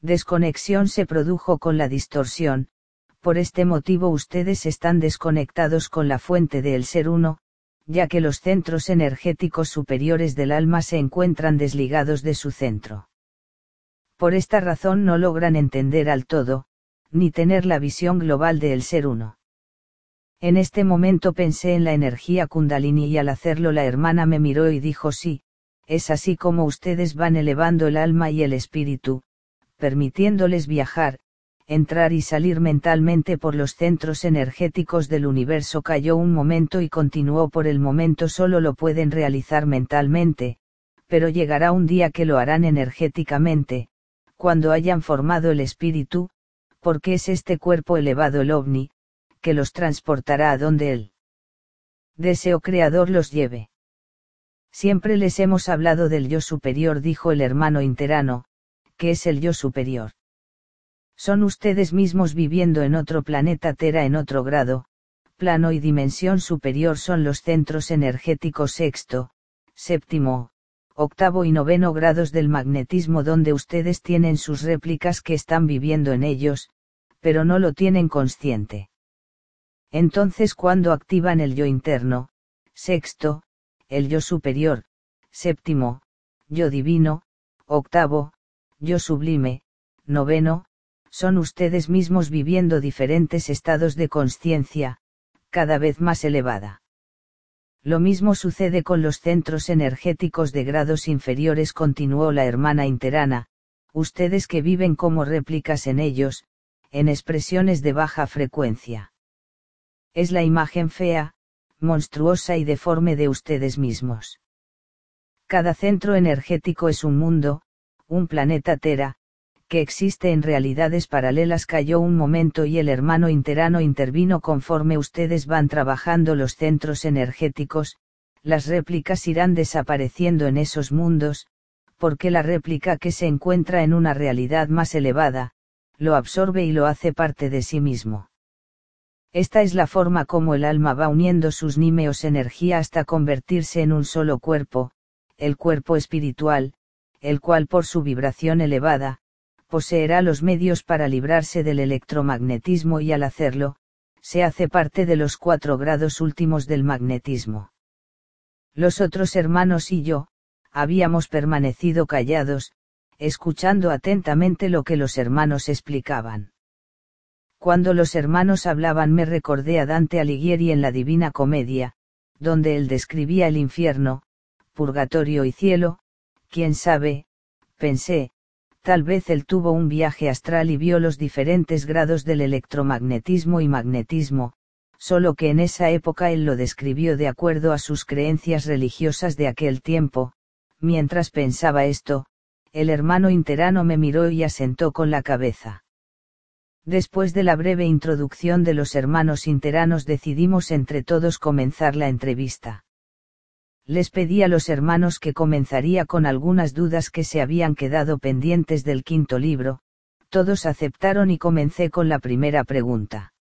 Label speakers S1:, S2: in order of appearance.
S1: desconexión se produjo con la distorsión, por este motivo ustedes están desconectados con la fuente del ser uno, ya que los centros energéticos superiores del alma se encuentran desligados de su centro. Por esta razón no logran entender al todo, ni tener la visión global del ser uno. En este momento pensé en la energía Kundalini y al hacerlo la hermana me miró y dijo: sí, es así como ustedes van elevando el alma y el espíritu, permitiéndoles viajar, entrar y salir mentalmente por los centros energéticos del universo. Cayó un momento y continuó: por el momento solo lo pueden realizar mentalmente, pero llegará un día que lo harán energéticamente, cuando hayan formado el espíritu, porque es este cuerpo elevado el ovni, que los transportará a donde el deseo creador los lleve. Siempre les hemos hablado del yo superior, dijo el hermano interano, que es el yo superior. Son ustedes mismos viviendo en otro planeta Tera, en otro grado, plano y dimensión superior. Son los centros energéticos sexto, séptimo, octavo y noveno grados del magnetismo donde ustedes tienen sus réplicas que están viviendo en ellos, pero no lo tienen consciente. Entonces cuando activan el yo interno, sexto, el yo superior, séptimo, yo divino, octavo, yo sublime, noveno, son ustedes mismos viviendo diferentes estados de conciencia, cada vez más elevada. Lo mismo sucede con los centros energéticos de grados inferiores, continuó la hermana interana, ustedes que viven como réplicas en ellos, en expresiones de baja frecuencia. Es la imagen fea, monstruosa y deforme de ustedes mismos. Cada centro energético es un mundo, un planeta Tera, que existe en realidades paralelas. Cayó un momento y el hermano interano intervino: conforme ustedes van trabajando los centros energéticos, las réplicas irán desapareciendo en esos mundos, porque la réplica que se encuentra en una realidad más elevada, lo absorbe y lo hace parte de sí mismo. Esta es la forma como el alma va uniendo sus nímeos energía hasta convertirse en un solo cuerpo, el cuerpo espiritual, el cual por su vibración elevada, poseerá los medios para librarse del electromagnetismo y al hacerlo, se hace parte de los 4 grados últimos del magnetismo. Los otros hermanos y yo, habíamos permanecido callados, escuchando atentamente lo que los hermanos explicaban. Cuando los hermanos hablaban me recordé a Dante Alighieri en la Divina Comedia, donde él describía el infierno, purgatorio y cielo. Quién sabe, pensé, tal vez él tuvo un viaje astral y vio los diferentes grados del electromagnetismo y magnetismo, solo que en esa época él lo describió de acuerdo a sus creencias religiosas de aquel tiempo. Mientras pensaba esto, el hermano interano me miró y asentó con la cabeza. Después de la breve introducción de los hermanos interanos decidimos entre todos comenzar la entrevista. Les pedí a los hermanos que comenzaría con algunas dudas que se habían quedado pendientes del 5º libro, todos aceptaron y comencé con la primera pregunta.